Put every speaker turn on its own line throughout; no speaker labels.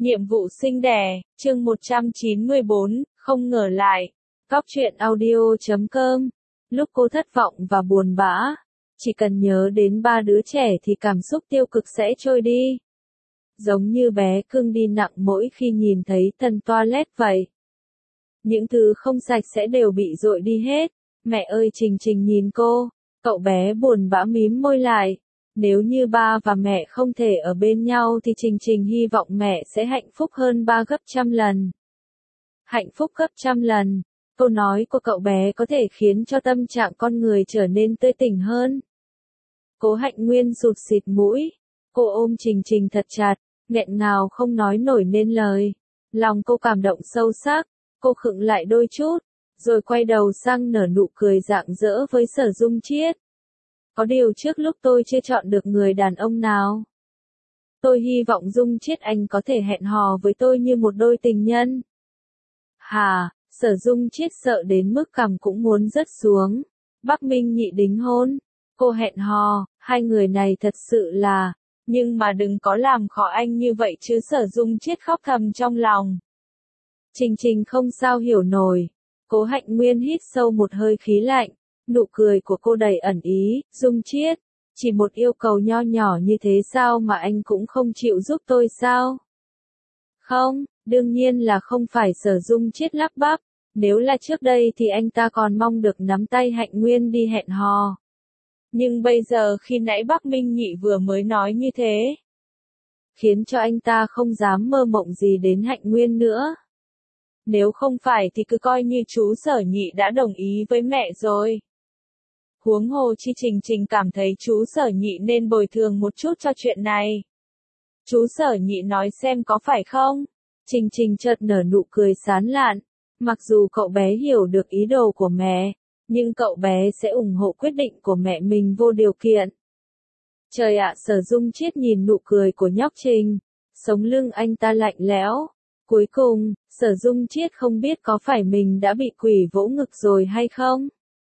Nhiệm vụ sinh đẻ, chương 194, không ngờ lại. Góc truyện audio.com. Lúc cô thất vọng và buồn bã, chỉ cần nhớ đến ba đứa trẻ thì cảm xúc tiêu cực sẽ trôi đi. Giống như bé cưng đi nặng mỗi khi nhìn thấy tân toilet vậy. Những thứ không sạch sẽ đều bị dội đi hết. Mẹ ơi, Trình Trình nhìn cô, cậu bé buồn bã mím môi lại. Nếu như ba và mẹ không thể ở bên nhau thì Trình Trình hy vọng mẹ sẽ hạnh phúc hơn ba gấp trăm lần. Hạnh phúc gấp trăm lần. Câu nói của cậu bé có thể khiến cho tâm trạng con người trở nên tươi tỉnh hơn. Cố Hạnh Nguyên sụt sịt mũi. Cô ôm Trình Trình thật chặt, nghẹn ngào không nói nổi nên lời. Lòng cô cảm động sâu sắc, cô khựng lại đôi chút, rồi quay đầu sang nở nụ cười rạng rỡ với Sở Dung Chiết. Có điều trước lúc tôi chưa chọn được người đàn ông nào. Tôi hy vọng Dung Chiết anh có thể hẹn hò với tôi như một đôi tình nhân. Hà, Sở Dung Chiết sợ đến mức cằm cũng muốn rớt xuống. Bắc Minh Nhị đính hôn. Cô hẹn hò, hai người này thật sự là. Nhưng mà đừng có làm khó anh như vậy chứ, Sở Dung Chiết khóc thầm trong lòng. Trình Trình không sao hiểu nổi. Cố Hạnh Nguyên hít sâu một hơi khí lạnh. Nụ cười của cô đầy ẩn ý. Dung Chiết, chỉ một yêu cầu nho nhỏ như thế sao mà anh cũng không chịu giúp tôi sao? Không, đương nhiên là không phải. Sở Dung Chiết lắp bắp. Nếu là trước đây thì anh ta còn mong được nắm tay Hạnh Nguyên đi hẹn hò. Nhưng bây giờ khi nãy Bắc Minh Nhị vừa mới nói như thế, khiến cho anh ta không dám mơ mộng gì đến Hạnh Nguyên nữa. Nếu không phải thì cứ coi như chú Sở Nhị đã đồng ý với mẹ rồi. Huống hồ chi Trình Trình cảm thấy chú Sở Nhị nên bồi thường một chút cho chuyện này. Chú Sở Nhị nói xem có phải không? Trình Trình chợt nở nụ cười sán lạn. Mặc dù cậu bé hiểu được ý đồ của mẹ, nhưng cậu bé sẽ ủng hộ quyết định của mẹ mình vô điều kiện. Trời ạ, Sở Dung Chiết nhìn nụ cười của nhóc Trình, sống lưng anh ta lạnh lẽo. Cuối cùng, Sở Dung Chiết không biết có phải mình đã bị quỷ vỗ ngực rồi hay không?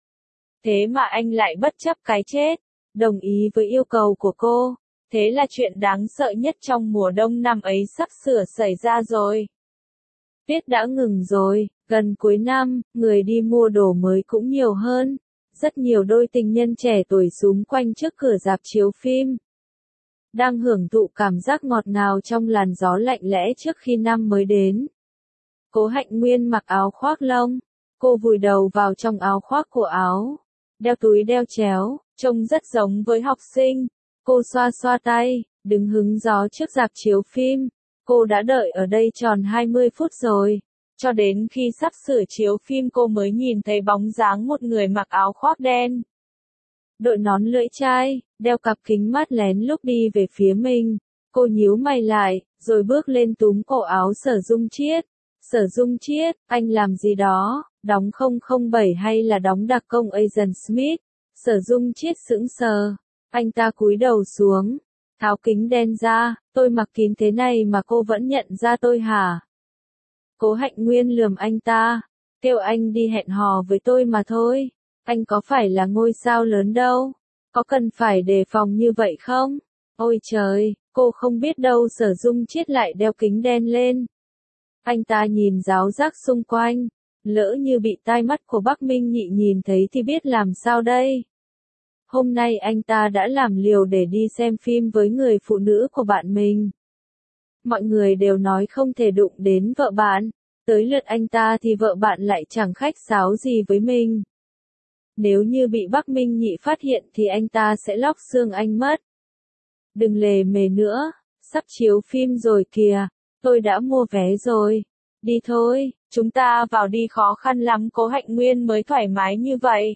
Thế mà anh lại bất chấp cái chết, đồng ý với yêu cầu của cô. Thế là chuyện đáng sợ nhất trong mùa đông năm ấy sắp sửa xảy ra rồi. Tuyết đã ngừng rồi, gần cuối năm, người đi mua đồ mới cũng nhiều hơn. Rất nhiều đôi tình nhân trẻ tuổi xúm quanh trước cửa rạp chiếu phim. Đang hưởng thụ cảm giác ngọt ngào trong làn gió lạnh lẽ trước khi năm mới đến. Cố Hạnh Nguyên mặc áo khoác lông. Cô vùi đầu vào trong áo khoác của áo. Đeo túi đeo chéo, trông rất giống với học sinh. Cô xoa xoa tay, đứng hứng gió trước rạp chiếu phim. Cô đã đợi ở đây tròn 20 phút rồi. Cho đến khi sắp sửa chiếu phim cô mới nhìn thấy bóng dáng một người mặc áo khoác đen. Đội nón lưỡi chai, đeo cặp kính mát lén lúc đi về phía mình. Cô nhíu mày lại, rồi bước lên túm cổ áo Sở Dung Chiết. Sở Dung Chiết, anh làm gì đó, đóng 007 hay là đóng đặc công Agent Smith? Sở Dung Chiết sững sờ. Anh ta cúi đầu xuống, tháo kính đen ra. Tôi mặc kín thế này mà cô vẫn nhận ra tôi hả? Cố Hạnh Nguyên lườm anh ta. Kêu anh đi hẹn hò với tôi mà thôi. Anh có phải là ngôi sao lớn đâu. Có cần phải đề phòng như vậy không? Ôi trời, cô không biết đâu. Sở Dung Chiết lại đeo kính đen lên. Anh ta nhìn ráo rác xung quanh. Lỡ như bị tai mắt của Bắc Minh Nhị nhìn thấy thì biết làm sao đây? Hôm nay anh ta đã làm liều để đi xem phim với người phụ nữ của bạn mình. Mọi người đều nói không thể đụng đến vợ bạn. Tới lượt anh ta thì vợ bạn lại chẳng khách sáo gì với mình. Nếu như bị Bắc Minh Nhị phát hiện thì anh ta sẽ lóc xương anh mất. Đừng lề mề nữa, sắp chiếu phim rồi kìa. Tôi đã mua vé rồi. Đi thôi, chúng ta vào đi, khó khăn lắm Cố Hạnh Nguyên mới thoải mái như vậy.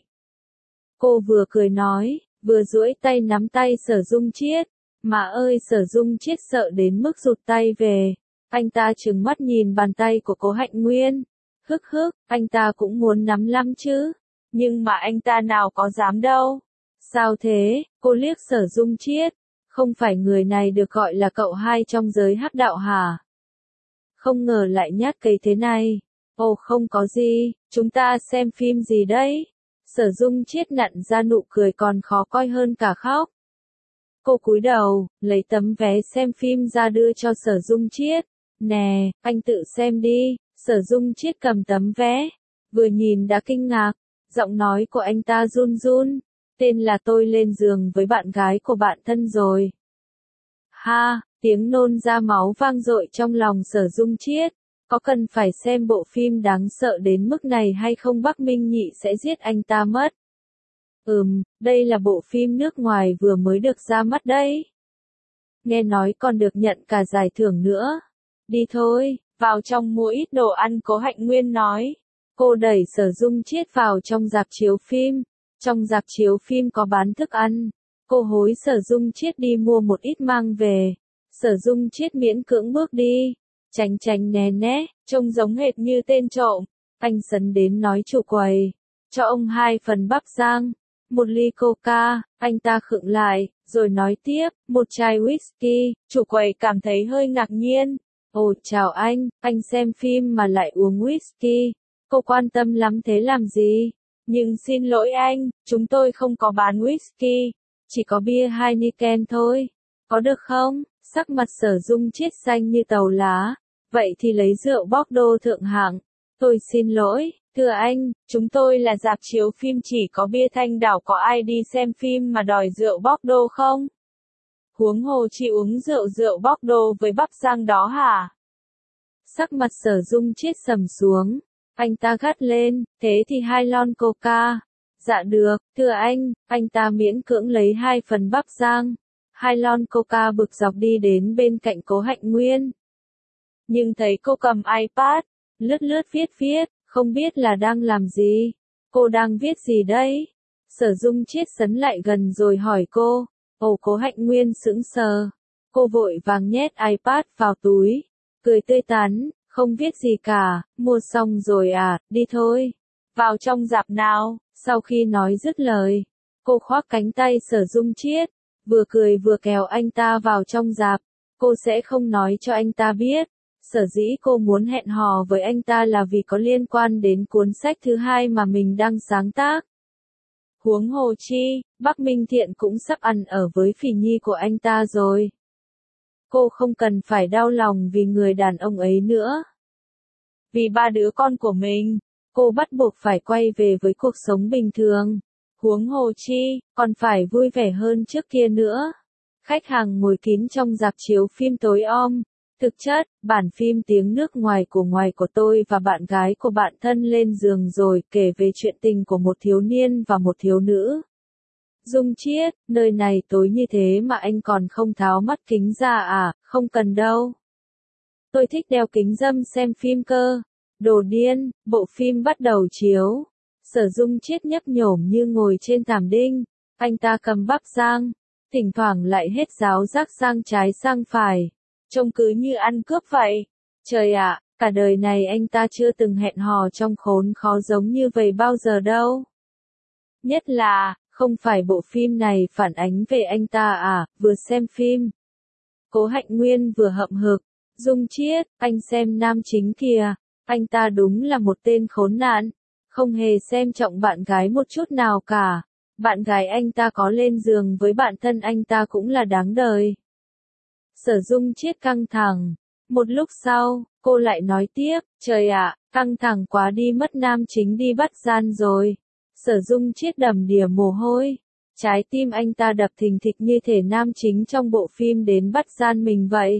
Cô vừa cười nói, vừa duỗi tay nắm tay Sở Dung Chiết. Mà ơi, Sở Dung Chiết sợ đến mức rụt tay về. Anh ta trừng mắt nhìn bàn tay của Cố Hạnh Nguyên. Hức hức, anh ta cũng muốn nắm lắm chứ. Nhưng mà anh ta nào có dám đâu. Sao thế? Cô liếc Sở Dung Chiết. Không phải người này được gọi là cậu hai trong giới hắc đạo hả? Không ngờ lại nhát cây thế này. Ồ, không có gì, chúng ta xem phim gì đấy? Sở Dung Chiết nặn ra nụ cười còn khó coi hơn cả khóc. Cô cúi đầu, lấy tấm vé xem phim ra đưa cho Sở Dung Chiết. Nè, anh tự xem đi. Sở Dung Chiết cầm tấm vé, vừa nhìn đã kinh ngạc, giọng nói của anh ta run run, tên là tôi lên giường với bạn gái của bạn thân rồi. Ha, tiếng nôn ra máu vang dội trong lòng Sở Dung Chiết, có cần phải xem bộ phim đáng sợ đến mức này hay không Bắc Minh Nhị sẽ giết anh ta mất. Đây là bộ phim nước ngoài vừa mới được ra mắt đấy. Nghe nói còn được nhận cả giải thưởng nữa. Đi thôi, vào trong mua ít đồ ăn Cố Hạnh Nguyên nói. Cô đẩy Sở Dung Chiết vào trong rạp chiếu phim. Trong rạp chiếu phim có bán thức ăn. Cô hối Sở Dung Chiết đi mua một ít mang về. Sở Dung Chiết miễn cưỡng bước đi. Tránh tránh né né, trông giống hệt như tên trộm. Anh sấn đến nói chủ quầy. Cho ông 2 phần bắp rang. Một ly coca, anh ta khựng lại, rồi nói tiếp, một chai whisky. Chủ quầy cảm thấy hơi ngạc nhiên. Ồ chào anh xem phim mà lại uống whisky. Cô quan tâm lắm thế làm gì? Nhưng xin lỗi anh, chúng tôi không có bán whisky, chỉ có bia Heineken thôi. Có được không? Sắc mặt Sở Dung Chiết xanh như tàu lá. Vậy thì lấy rượu Bordeaux thượng hạng. Tôi xin lỗi, thưa anh, chúng tôi là rạp chiếu phim chỉ có bia Thanh Đảo, có ai đi xem phim mà đòi rượu Bordeaux không? Huống hồ chỉ uống rượu Bordeaux với bắp rang đó hả? Sắc mặt Sở Dung Chiết sầm xuống. Anh ta gắt lên, thế thì 2 lon coca. Dạ được, thưa anh ta miễn cưỡng lấy 2 phần bắp rang. 2 lon coca bực dọc đi đến bên cạnh Cố Hạnh Nguyên. Nhưng thấy cô cầm iPad, lướt viết, không biết là đang làm gì. Cô đang viết gì đấy? Sở Dung Chiết sấn lại gần rồi hỏi cô. Ồ Cố Hạnh Nguyên sững sờ. Cô vội vàng nhét iPad vào túi. Cười tươi tắn, không viết gì cả, mua xong rồi à, đi thôi. Vào trong rạp nào. Sau khi nói dứt lời, cô khoác cánh tay Sở Dung Chiết, vừa cười vừa kéo anh ta vào trong rạp. Cô sẽ không nói cho anh ta biết. Sở dĩ cô muốn hẹn hò với anh ta là vì có liên quan đến cuốn sách thứ 2 mà mình đang sáng tác. Huống hồ chi, Bắc Minh Thiện cũng sắp ăn ở với phỉ nhi của anh ta rồi. Cô không cần phải đau lòng vì người đàn ông ấy nữa. Vì 3 đứa con của mình, cô bắt buộc phải quay về với cuộc sống bình thường. Huống hồ chi, còn phải vui vẻ hơn trước kia nữa. Khách hàng ngồi kín trong rạp chiếu phim tối om. Thực chất, bản phim tiếng nước ngoài của tôi và bạn gái của bạn thân lên giường rồi, kể về chuyện tình của một thiếu niên và một thiếu nữ. Dung Chiết, nơi này tối như thế mà anh còn không tháo mắt kính ra à? Không cần đâu. Tôi thích đeo kính râm xem phim cơ. Đồ điên, bộ phim bắt đầu chiếu. Sở Dung Chiết nhấp nhổm như ngồi trên thảm đinh. Anh ta cầm bắp rang, thỉnh thoảng lại hết ráo rác sang trái sang phải. Trông cứ như ăn cướp vậy. Trời ạ, cả đời này anh ta chưa từng hẹn hò trong khốn khó giống như vậy bao giờ đâu. Nhất là, không phải bộ phim này phản ánh về anh ta à, vừa xem phim. Cố Hạnh Nguyên vừa hậm hực. Dung Chiết, anh xem nam chính kìa. Anh ta đúng là một tên khốn nạn. Không hề xem trọng bạn gái một chút nào cả. Bạn gái anh ta có lên giường với bạn thân anh ta cũng là đáng đời. Sở Dung Chiết căng thẳng. Một lúc sau, cô lại nói tiếp, trời ạ, căng thẳng quá đi mất, nam chính đi bắt gian rồi. Sở Dung Chiết đầm đìa mồ hôi. Trái tim anh ta đập thình thịch như thể nam chính trong bộ phim đến bắt gian mình vậy.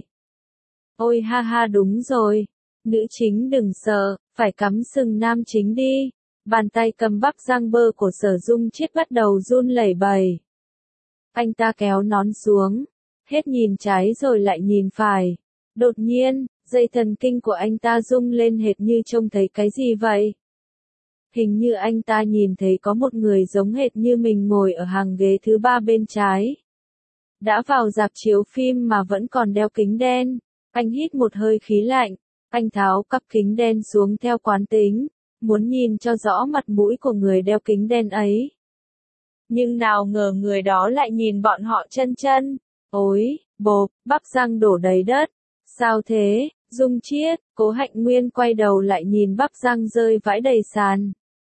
Ôi ha ha đúng rồi. Nữ chính đừng sợ, phải cắm sừng nam chính đi. Bàn tay cầm bắp rang bơ của Sở Dung Chiết bắt đầu run lẩy bẩy. Anh ta kéo nón xuống. Hết nhìn trái rồi lại nhìn phải. Đột nhiên, dây thần kinh của anh ta rung lên hệt như trông thấy cái gì vậy. Hình như anh ta nhìn thấy có một người giống hệt như mình ngồi ở hàng ghế thứ 3 bên trái. Đã vào rạp chiếu phim mà vẫn còn đeo kính đen. Anh hít một hơi khí lạnh. Anh tháo cặp kính đen xuống theo quán tính. Muốn nhìn cho rõ mặt mũi của người đeo kính đen ấy. Nhưng nào ngờ người đó lại nhìn bọn họ chân chân. Ôi, bộp, bắp rang đổ đầy đất. Sao thế, Dung Chiết? Cố Hạnh Nguyên quay đầu lại nhìn bắp rang rơi vãi đầy sàn.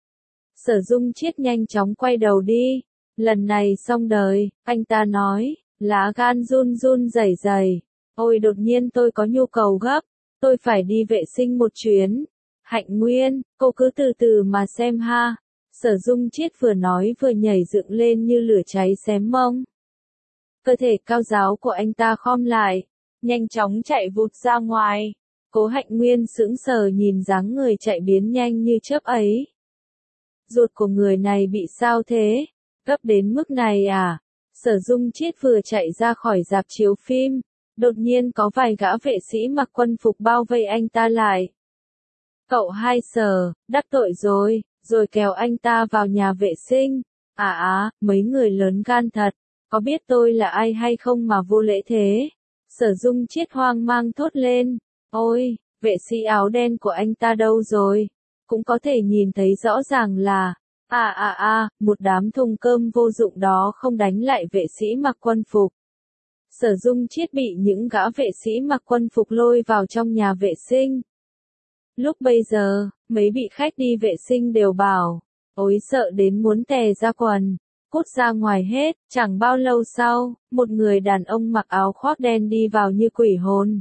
Sở Dung Chiết nhanh chóng quay đầu đi. Lần này xong đời, anh ta nói, lá gan run run rẩy rẩy. Ôi đột nhiên tôi có nhu cầu gấp. tôi phải đi vệ sinh một chuyến. Hạnh Nguyên, cô cứ từ từ mà xem ha. Sở Dung Chiết vừa nói vừa nhảy dựng lên như lửa cháy xém mông. Cơ thể cao ráo của anh ta khom lại, nhanh chóng chạy vụt ra ngoài. Cố Hạnh Nguyên sững sờ nhìn dáng người chạy biến nhanh như chớp ấy. Ruột của người này bị sao thế? Gấp đến mức này à? Sở Dung Chiết vừa chạy ra khỏi rạp chiếu phim, đột nhiên có vài gã vệ sĩ mặc quân phục bao vây anh ta lại. Cậu hai Sở, đắc tội rồi kéo anh ta vào nhà vệ sinh. Mấy người lớn gan thật, có biết tôi là ai hay không mà vô lễ thế? Sở Dung Chiết hoang mang thốt lên. Ôi, vệ sĩ áo đen của anh ta đâu rồi? Cũng có thể nhìn thấy rõ ràng là, một đám thùng cơm vô dụng đó không đánh lại vệ sĩ mặc quân phục. Sở Dung Chiết bị những gã vệ sĩ mặc quân phục lôi vào trong nhà vệ sinh. Lúc bây giờ, mấy vị khách đi vệ sinh đều bảo, ôi sợ đến muốn tè ra quần, cút ra ngoài hết. Chẳng bao lâu sau, một người đàn ông mặc áo khoác đen đi vào như quỷ hồn.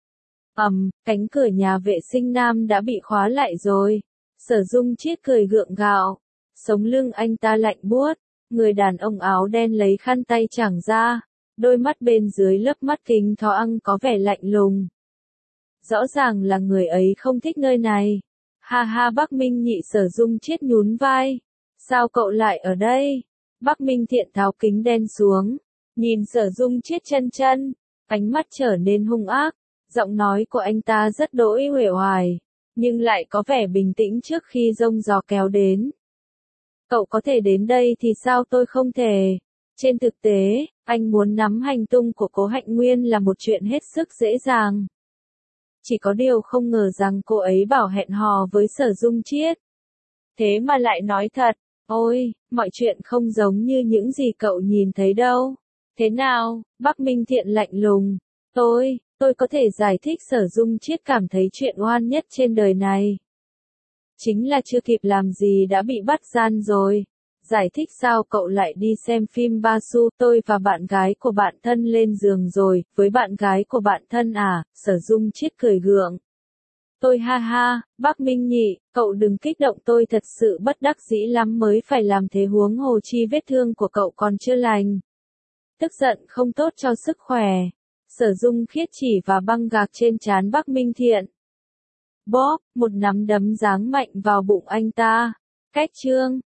Cánh cửa nhà vệ sinh nam đã bị khóa lại rồi. Sở Dung Chiết cười gượng gạo, sống lưng anh ta lạnh buốt. Người đàn ông áo đen lấy khăn tay chẳng ra, đôi mắt bên dưới lớp mắt kính thó ăng có vẻ lạnh lùng. Rõ ràng là người ấy không thích nơi này. Ha ha, Bắc Minh Nhị. Sở Dung Chiết nhún vai. Sao cậu lại ở đây? Bắc Minh Thiện tháo kính đen xuống, nhìn Sở Dung Chiết chân, ánh mắt trở nên hung ác. Giọng nói của anh ta rất đỗi uể oải, nhưng lại có vẻ bình tĩnh trước khi giông gió kéo đến. Cậu có thể đến đây thì sao tôi không thể? Trên thực tế, anh muốn nắm hành tung của Cố Hạnh Nguyên là một chuyện hết sức dễ dàng. Chỉ có điều không ngờ rằng cô ấy bảo hẹn hò với Sở Dung Chiết. Thế mà lại nói thật, ôi, mọi chuyện không giống như những gì cậu nhìn thấy đâu. Thế nào? Bắc Minh Thiện lạnh lùng. Tôi có thể giải thích. Sở Dung Chiết cảm thấy chuyện oan nhất trên đời này chính là chưa kịp làm gì đã bị bắt gian rồi. Giải thích sao? Cậu lại đi xem phim Ba Su, tôi và bạn gái của bạn thân lên giường rồi, với bạn gái của bạn thân à? Sở Dung Chiết cười gượng. Tôi ha ha, Bắc Minh Nhị, cậu đừng kích động, tôi thật sự bất đắc dĩ lắm mới phải làm thế, huống hồ chi vết thương của cậu còn chưa lành. Tức giận không tốt cho sức khỏe. Sở Dung Khiết chỉ và băng gạc trên trán Bắc Minh Thiện. Bóp, một nắm đấm giáng mạnh vào bụng anh ta. Cách chương